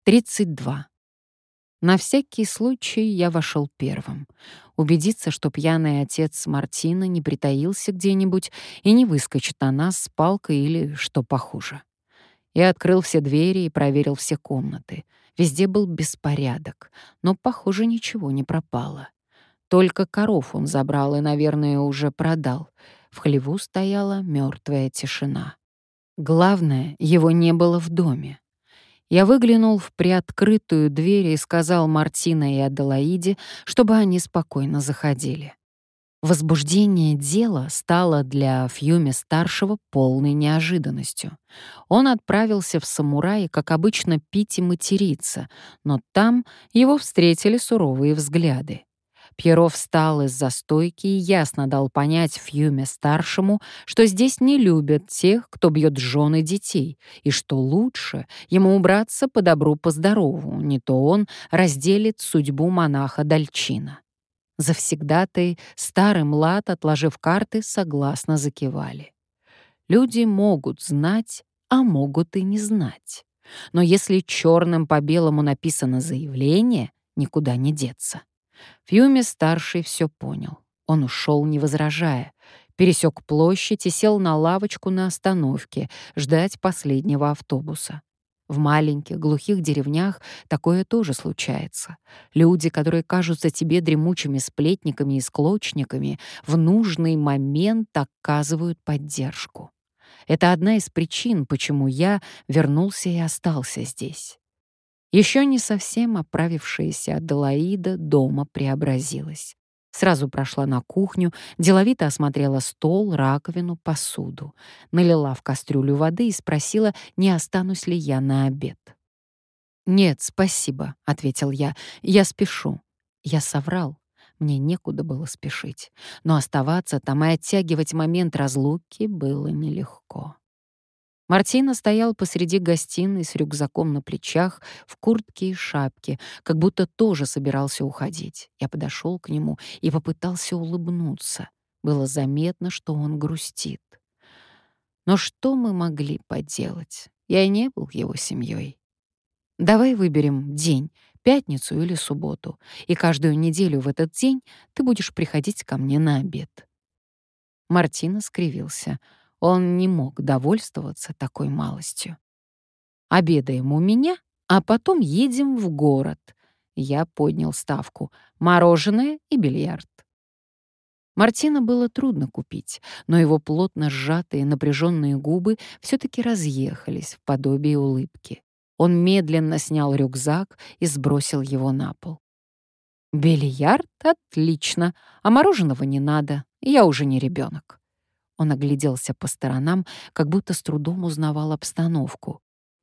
32. На всякий случай я вошел первым. Убедиться, что пьяный отец Мартина не притаился где-нибудь и не выскочит на нас с палкой или что похуже. Я открыл все двери и проверил все комнаты. Везде был беспорядок, но, похоже, ничего не пропало. Только коров он забрал и, наверное, уже продал. В хлеву стояла мертвая тишина. Главное, его не было в доме. Я выглянул в приоткрытую дверь и сказал Мартина и Аделаиде, чтобы они спокойно заходили. Возбуждение дела стало для Фьюми-старшего полной неожиданностью. Он отправился в Самураи, как обычно, пить и материться, но там его встретили суровые взгляды. Пьеро встал из-за стойки и ясно дал понять Фьюме-старшему, что здесь не любят тех, кто бьет жен и детей, и что лучше ему убраться по добру по здорову, не то он разделит судьбу монаха Дальчина. Завсегдатаи, старый млад, отложив карты, согласно закивали. Люди могут знать, а могут и не знать. Но если черным по белому написано заявление, никуда не деться. Фьюми-старший все понял. Он ушел, не возражая, пересек площадь и сел на лавочку на остановке ждать последнего автобуса. В маленьких, глухих деревнях такое тоже случается. Люди, которые кажутся тебе дремучими сплетниками и склочниками, в нужный момент оказывают поддержку. Это одна из причин, почему я вернулся и остался здесь. Еще не совсем оправившаяся Аделаида дома преобразилась. Сразу прошла на кухню, деловито осмотрела стол, раковину, посуду. Налила в кастрюлю воды и спросила, не останусь ли я на обед. «Нет, спасибо», — ответил я. «Я спешу». Я соврал. Мне некуда было спешить. Но оставаться там и оттягивать момент разлуки было нелегко. Мартина стоял посреди гостиной с рюкзаком на плечах, в куртке и шапке, как будто тоже собирался уходить. Я подошел к нему и попытался улыбнуться. Было заметно, что он грустит. Но что мы могли поделать? Я не был его семьей. Давай выберем день, пятницу или субботу, и каждую неделю в этот день ты будешь приходить ко мне на обед. Мартина скривился. Он не мог довольствоваться такой малостью. «Обедаем у меня, а потом едем в город». Я поднял ставку. Мороженое и бильярд. Мартина было трудно купить, но его плотно сжатые напряженные губы все-таки разъехались в подобие улыбки. Он медленно снял рюкзак и сбросил его на пол. «Бильярд? Отлично. А мороженого не надо. Я уже не ребенок». Он огляделся по сторонам, как будто с трудом узнавал обстановку.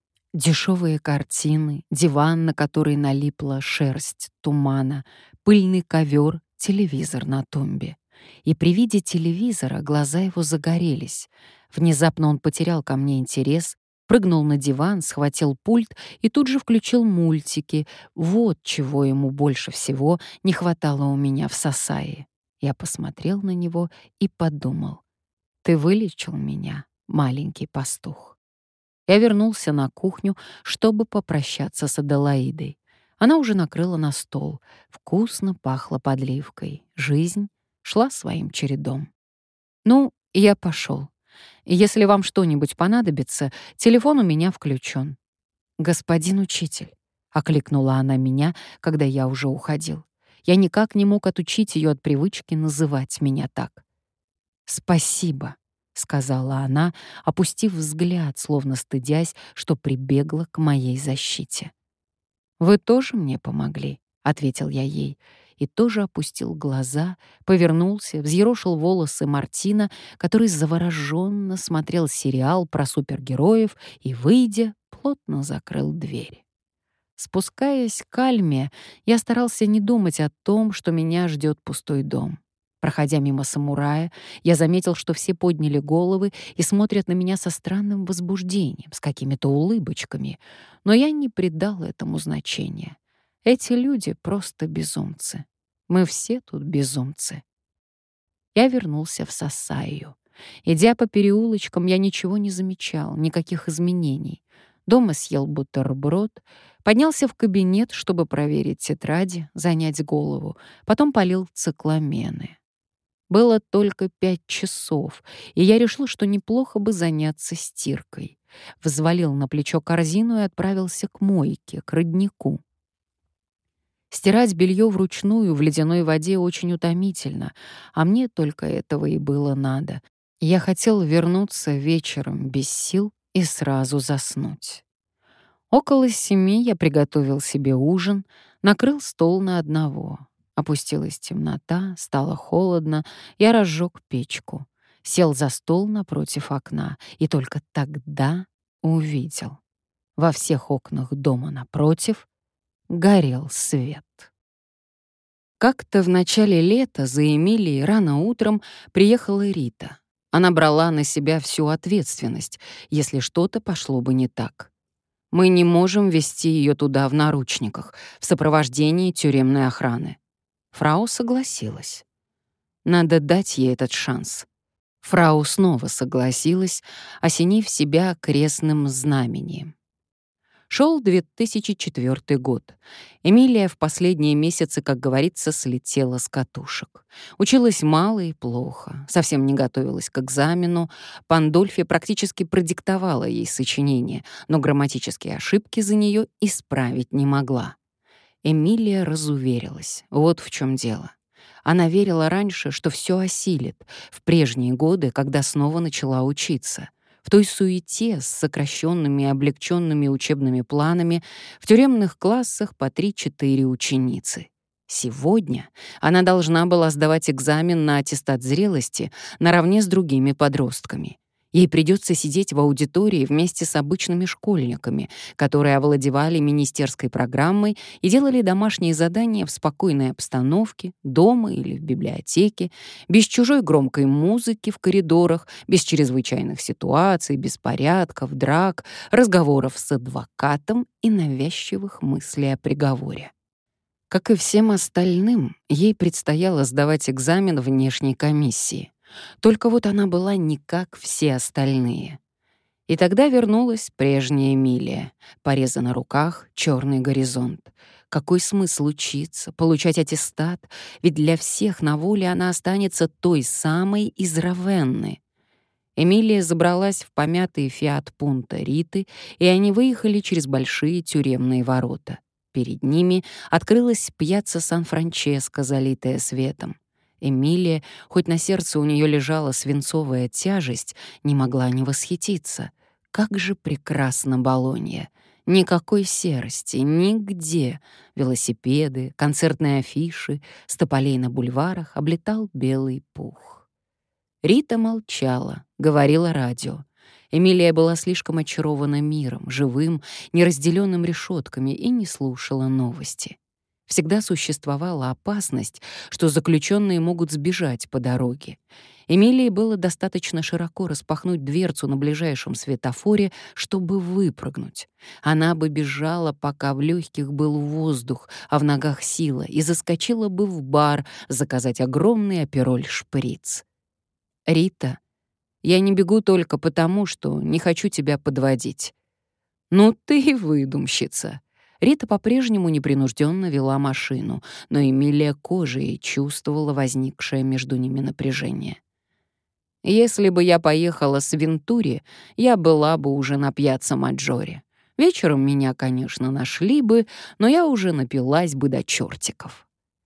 Дешевые картины, диван, на который налипла шерсть тумана, пыльный ковер, телевизор на тумбе. И при виде телевизора глаза его загорелись. Внезапно он потерял ко мне интерес, прыгнул на диван, схватил пульт и тут же включил мультики. Вот чего ему больше всего не хватало у меня в Сасае. Я посмотрел на него и подумал: «Ты вылечил меня, маленький пастух». Я вернулся на кухню, чтобы попрощаться с Аделаидой. Она уже накрыла на стол. Вкусно пахло подливкой. Жизнь шла своим чередом. «Ну, я пошел. Если вам что-нибудь понадобится, телефон у меня включен». «Господин учитель», — окликнула она меня, когда я уже уходил. Я никак не мог отучить ее от привычки называть меня так. «Спасибо», — сказала она, опустив взгляд, словно стыдясь, что прибегла к моей защите. «Вы тоже мне помогли», — ответил я ей, и тоже опустил глаза, повернулся, взъерошил волосы Мартина, который завороженно смотрел сериал про супергероев и, выйдя, плотно закрыл дверь. Спускаясь к Альме, я старался не думать о том, что меня ждет пустой дом. Проходя мимо самурая, я заметил, что все подняли головы и смотрят на меня со странным возбуждением, с какими-то улыбочками, но я не придал этому значения. Эти люди просто безумцы. Мы все тут безумцы. Я вернулся в Сасаю. Идя по переулочкам, я ничего не замечал, никаких изменений. Дома съел бутерброд, поднялся в кабинет, чтобы проверить тетради, занять голову, потом полил цикламены. Было только 5 часов, и я решил, что неплохо бы заняться стиркой. Взвалил на плечо корзину и отправился к мойке, к роднику. Стирать белье вручную в ледяной воде очень утомительно, а мне только этого и было надо. Я хотел вернуться вечером без сил и сразу заснуть. Около 7 я приготовил себе ужин, накрыл стол на одного. Опустилась темнота, стало холодно, я разжег печку, сел за стол напротив окна и только тогда увидел. Во всех окнах дома напротив горел свет. Как-то в начале лета за Эмилией рано утром приехала Рита. Она брала на себя всю ответственность, если что-то пошло бы не так. Мы не можем везти ее туда в наручниках, в сопровождении тюремной охраны. Фрау согласилась. Надо дать ей этот шанс. Фрау снова согласилась, осенив себя крестным знамением. Шел 2004 год. Эмилия в последние месяцы, как говорится, слетела с катушек. Училась мало и плохо, совсем не готовилась к экзамену. Пандольфи практически продиктовала ей сочинение, но грамматические ошибки за нее исправить не могла. Эмилия разуверилась. Вот в чем дело. Она верила раньше, что все осилит, в прежние годы, когда снова начала учиться. В той суете с сокращенными и облегченными учебными планами в тюремных классах по 3-4 ученицы. Сегодня она должна была сдавать экзамен на аттестат зрелости наравне с другими подростками. Ей придется сидеть в аудитории вместе с обычными школьниками, которые овладевали министерской программой и делали домашние задания в спокойной обстановке, дома или в библиотеке, без чужой громкой музыки в коридорах, без чрезвычайных ситуаций, беспорядков, драк, разговоров с адвокатом и навязчивых мыслей о приговоре. Как и всем остальным, ей предстояло сдавать экзамен внешней комиссии. Только вот она была не как все остальные. И тогда вернулась прежняя Эмилия. Порезы на руках, черный горизонт. Какой смысл учиться, получать аттестат? Ведь для всех на воле она останется той самой из Равенны. Эмилия забралась в помятый «Фиат Пунто» Риты, и они выехали через большие тюремные ворота. Перед ними открылась пьяцца Сан-Франческо, залитая светом. Эмилия, хоть на сердце у нее лежала свинцовая тяжесть, не могла не восхититься. Как же прекрасна Болонья! Никакой серости, нигде. Велосипеды, концертные афиши, с тополей на бульварах облетал белый пух. Рита молчала, говорила радио. Эмилия была слишком очарована миром, живым, неразделенным решетками, и не слушала новости. Всегда существовала опасность, что заключенные могут сбежать по дороге. Эмилии было достаточно широко распахнуть дверцу на ближайшем светофоре, чтобы выпрыгнуть. Она бы бежала, пока в легких был воздух, а в ногах сила, и заскочила бы в бар заказать огромный апероль-шприц. «Рита, я не бегу только потому, что не хочу тебя подводить». «Ну ты и выдумщица». Рита по-прежнему непринужденно вела машину, но Эмилия кожей чувствовала возникшее между ними напряжение. «Если бы я поехала с Вентури, я была бы уже на пьяцца Маджоре. Вечером меня, конечно, нашли бы, но я уже напилась бы до чертиков.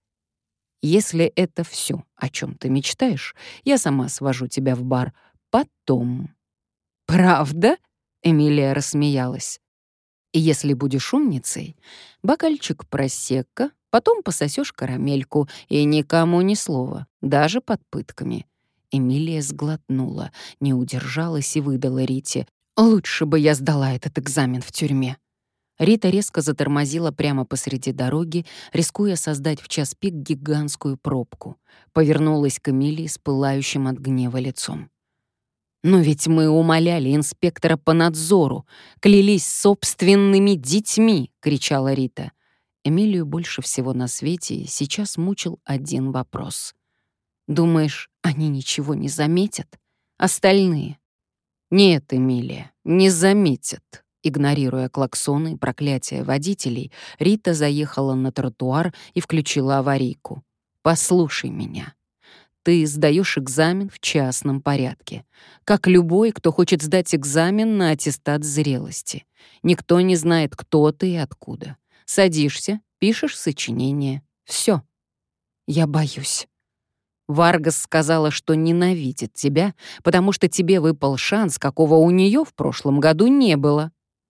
Если это все, о чем ты мечтаешь, я сама свожу тебя в бар потом». «Правда?» — Эмилия рассмеялась. И если будешь умницей, бокальчик просекко, потом пососешь карамельку, и никому ни слова, даже под пытками». Эмилия сглотнула, не удержалась и выдала Рите: «Лучше бы я сдала этот экзамен в тюрьме». Рита резко затормозила прямо посреди дороги, рискуя создать в час пик гигантскую пробку. Повернулась к Эмилии с пылающим от гнева лицом. «Но ведь мы умоляли инспектора по надзору, клялись собственными детьми!» — кричала Рита. Эмилию больше всего на свете сейчас мучил один вопрос. «Думаешь, они ничего не заметят? Остальные?» «Нет, Эмилия, не заметят. Игнорируя клаксоны и проклятия водителей, Рита заехала на тротуар и включила аварийку. «Послушай меня. Ты сдаешь экзамен в частном порядке, как любой, кто хочет сдать экзамен на аттестат зрелости. Никто не знает, кто ты и откуда. Садишься, пишешь сочинение. Все. Я боюсь». Варгас сказала, что ненавидит тебя, потому что тебе выпал шанс, какого у нее в прошлом году не было.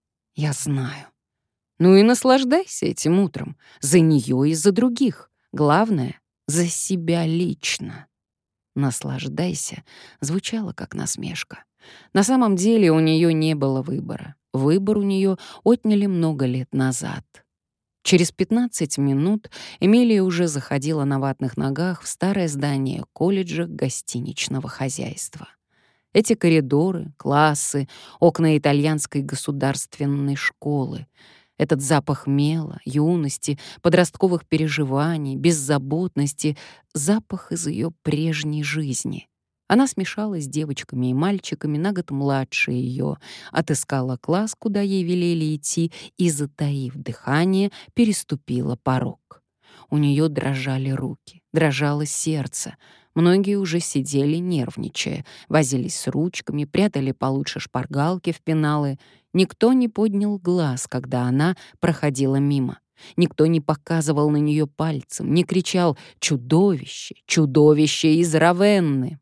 Я знаю. Ну и наслаждайся этим утром. За нее и за других. Главное — за себя лично. «Наслаждайся» звучало как насмешка. На самом деле у нее не было выбора. Выбор у нее отняли много лет назад. Через 15 минут Эмилия уже заходила на ватных ногах в старое здание колледжа гостиничного хозяйства. Эти коридоры, классы, окна итальянской государственной школы, этот запах мела, юности, подростковых переживаний, беззаботности, запах из ее прежней жизни. Она смешалась с девочками и мальчиками на год младше ее, отыскала класс, куда ей велели идти, и, затаив дыхание, переступила порог. У нее дрожали руки, дрожало сердце. Многие уже сидели, нервничая, возились с ручками, прятали получше шпаргалки в пеналы. Никто не поднял глаз, когда она проходила мимо. Никто не показывал на нее пальцем, не кричал «Чудовище! Чудовище из Равенны!».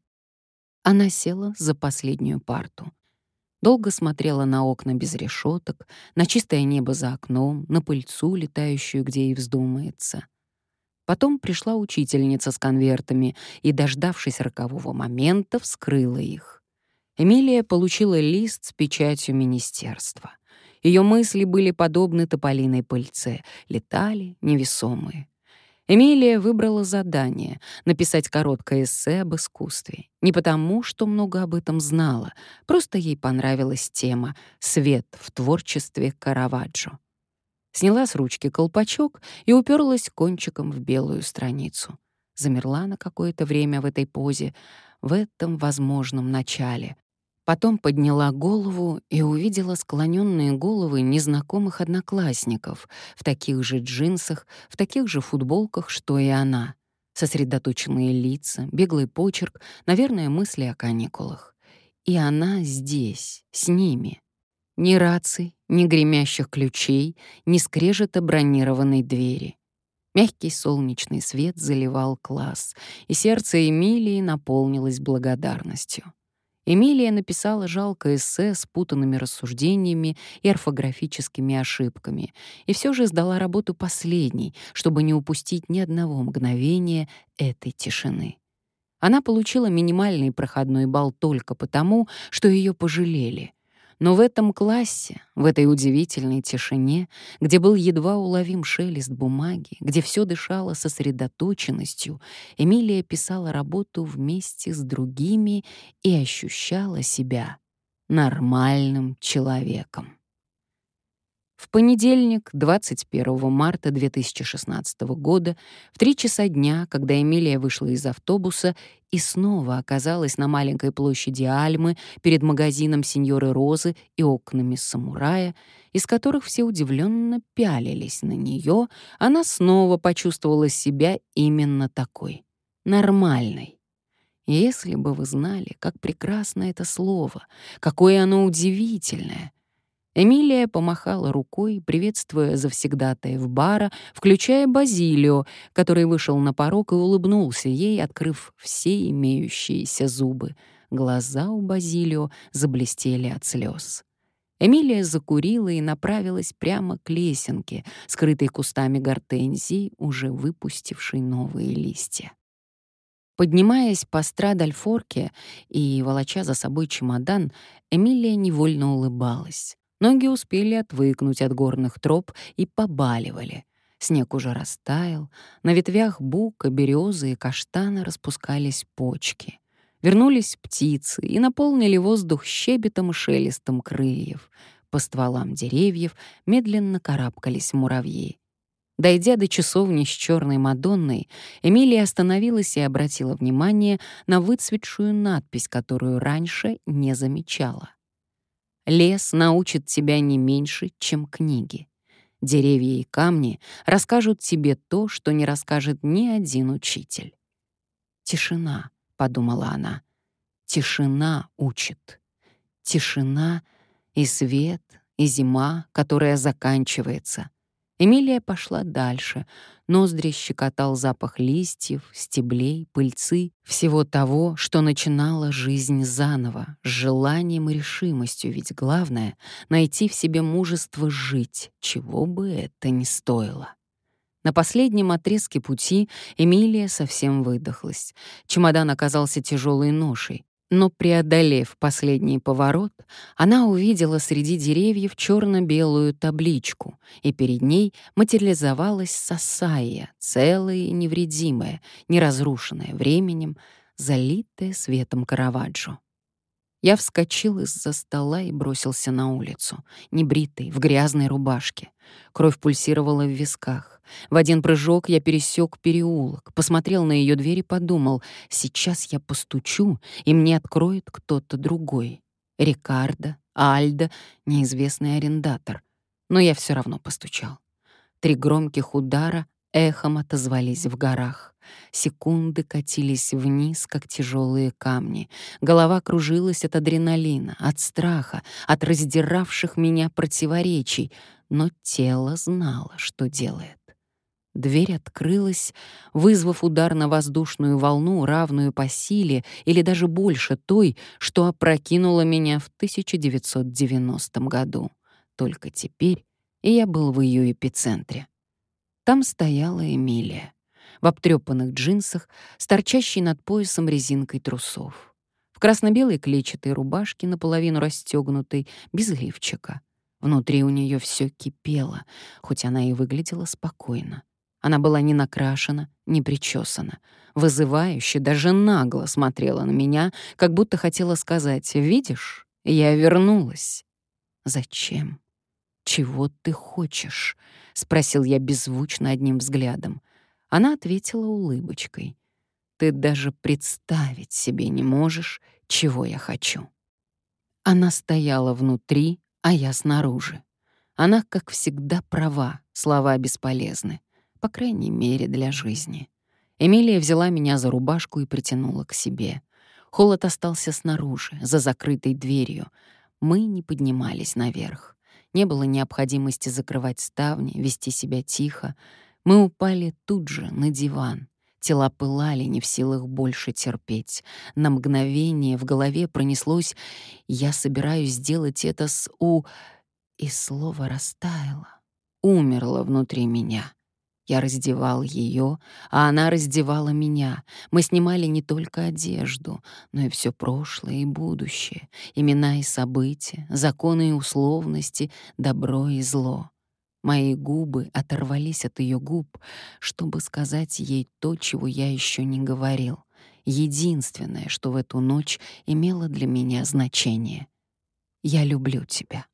Она села за последнюю парту. Долго смотрела на окна без решеток, на чистое небо за окном, на пыльцу, летающую, где ей вздумается. Потом пришла учительница с конвертами и, дождавшись рокового момента, вскрыла их. Эмилия получила лист с печатью министерства. Ее мысли были подобны тополиной пыльце, летали невесомые. Эмилия выбрала задание — написать короткое эссе об искусстве. Не потому, что много об этом знала, просто ей понравилась тема «Свет в творчестве Караваджо». Сняла с ручки колпачок и уперлась кончиком в белую страницу. Замерла на какое-то время в этой позе, в этом возможном начале. Потом подняла голову и увидела склоненные головы незнакомых одноклассников в таких же джинсах, в таких же футболках, что и она. Сосредоточенные лица, беглый почерк, наверное, мысли о каникулах. И она здесь, с ними. Ни раций, ни гремящих ключей, ни скрежета бронированной двери. Мягкий солнечный свет заливал класс, и сердце Эмилии наполнилось благодарностью. Эмилия написала жалкое эссе с путанными рассуждениями и орфографическими ошибками, и все же сдала работу последней, чтобы не упустить ни одного мгновения этой тишины. Она получила минимальный проходной балл только потому, что ее пожалели. Но в этом классе, в этой удивительной тишине, где был едва уловим шелест бумаги, где все дышало сосредоточенностью, Эмилия писала работу вместе с другими и ощущала себя нормальным человеком. В понедельник, 21 марта 2016 года, в 3 часа дня, когда Эмилия вышла из автобуса и снова оказалась на маленькой площади Альмы перед магазином сеньоры Розы и окнами самурая, из которых все удивленно пялились на нее, она снова почувствовала себя именно такой — нормальной. Если бы вы знали, как прекрасно это слово, какое оно удивительное. Эмилия помахала рукой, приветствуя завсегдатаев бара, включая Базилио, который вышел на порог и улыбнулся ей, открыв все имеющиеся зубы. Глаза у Базилио заблестели от слез. Эмилия закурила и направилась прямо к лесенке, скрытой кустами гортензий, уже выпустившей новые листья. Поднимаясь по Страдальфорке и волоча за собой чемодан, Эмилия невольно улыбалась. Ноги успели отвыкнуть от горных троп и побаливали. Снег уже растаял, на ветвях бука, березы и каштана распускались почки. Вернулись птицы и наполнили воздух щебетом и шелестом крыльев. По стволам деревьев медленно карабкались муравьи. Дойдя до часовни с черной Мадонной, Эмилия остановилась и обратила внимание на выцветшую надпись, которую раньше не замечала. Лес научит тебя не меньше, чем книги. Деревья и камни расскажут тебе то, что не расскажет ни один учитель. «Тишина», — подумала она, — «тишина учит». Тишина и свет, и зима, которая заканчивается. Эмилия пошла дальше. Ноздри щекотал запах листьев, стеблей, пыльцы, всего того, что начинало жизнь заново, с желанием и решимостью, ведь главное — найти в себе мужество жить, чего бы это ни стоило. На последнем отрезке пути Эмилия совсем выдохлась. Чемодан оказался тяжелой ношей. Но, преодолев последний поворот, она увидела среди деревьев черно-белую табличку, и перед ней материализовалась Сасайя, целая и невредимая, не разрушенная временем, залитая светом Караваджо. Я вскочил из-за стола и бросился на улицу, небритый, в грязной рубашке. Кровь пульсировала в висках. В один прыжок я пересек переулок, посмотрел на ее дверь и подумал, сейчас я постучу, и мне откроет кто-то другой. Рикардо, Альдо, неизвестный арендатор. Но я все равно постучал. 3 громких удара эхом отозвались в горах. Секунды катились вниз, как тяжелые камни. Голова кружилась от адреналина, от страха, от раздиравших меня противоречий, но тело знало, что делает. Дверь открылась, вызвав удар на воздушную волну, равную по силе или даже больше той, что опрокинула меня в 1990 году. Только теперь я был в ее эпицентре. Там стояла Эмилия, в обтрёпанных джинсах, с торчащей над поясом резинкой трусов, в красно-белой клетчатой рубашке, наполовину расстёгнутой, без лифчика. Внутри у неё всё кипело, хоть она и выглядела спокойно. Она была не накрашена, не причёсана. Вызывающе, даже нагло смотрела на меня, как будто хотела сказать: «Видишь, я вернулась». Зачем? «Чего ты хочешь?» — спросил я беззвучно одним взглядом. Она ответила улыбочкой. «Ты даже представить себе не можешь, чего я хочу». Она стояла внутри, а я снаружи. Она, как всегда, права, слова бесполезны, по крайней мере, для жизни. Эмилия взяла меня за рубашку и притянула к себе. Холод остался снаружи, за закрытой дверью. Мы не поднимались наверх. Не было необходимости закрывать ставни, вести себя тихо. Мы упали тут же на диван. Тела пылали, не в силах больше терпеть. На мгновение в голове пронеслось «я собираюсь сделать это с У...» И слово растаяло, умерло внутри меня. Я раздевал ее, а она раздевала меня. Мы снимали не только одежду, но и все прошлое и будущее, имена и события, законы и условности, добро и зло. Мои губы оторвались от ее губ, чтобы сказать ей то, чего я еще не говорил. Единственное, что в эту ночь имело для меня значение. «Я люблю тебя».